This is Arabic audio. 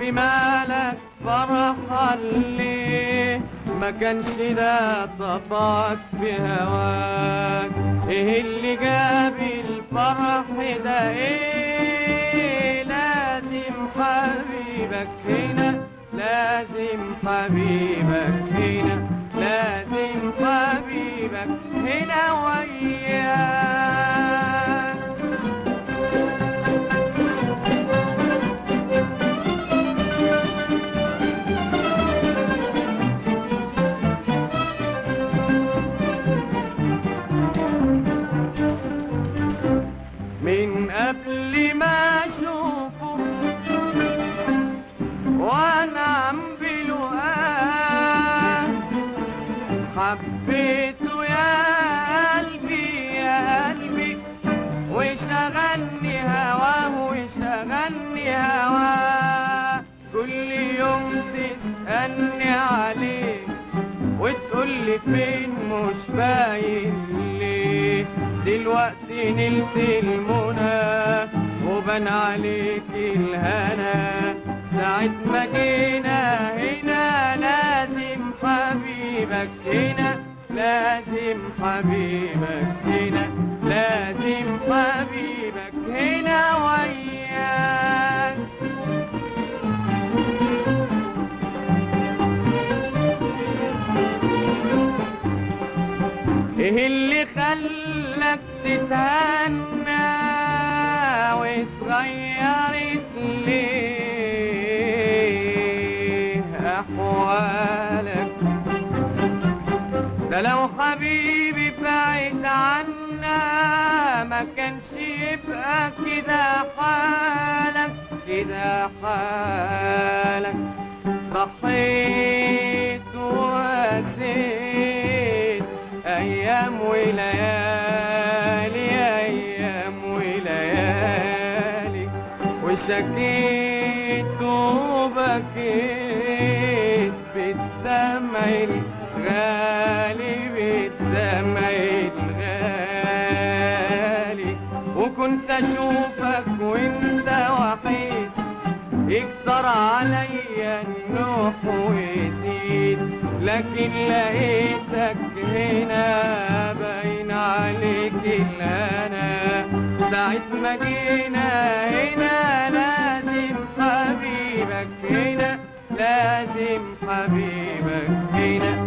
قلبي مالك فرحان ليه؟ ما كانش ده طبعك في هواك. ايه اللي جاب الفرح ده؟ ايه لازم حبيبك هنا، لازم حبيبك هنا، لازم حبيبك هنا وياك. من قبل ما اشوفه وانا عم بلقاه، حبيته يا قلبي يا قلبي، وشغلني هواه وشغلني هواه. كل يوم تسألني عليه وتقولي فين مش باين ليه؟ دلوقتي نلت المنى وبان عليك الهنا، ساعة ما جينا هنا لازم حبيبك هنا، لازم حبيبك هنا، لازم حبيبك هنا وياك. ايه اللي خلاك تتهنى واتغيرت ليه احوالك؟ ده لو حبيبي بعيد عنا ما كانش يبقى كده حالك، كده حالك. ضحيت وقاسيت أيام وليالي، أيام وليالي، وشكيت وبكيت بالدمع الغالي، بالدمع الغالي. وكنت أشوفك وأنت وحيد يكتر عليا النوح ويزيد، لكن لقيتك هنا باين عليك الهنا. ساعة ما جينا هنا لازم حبيبك هنا، لازم حبيبك هنا،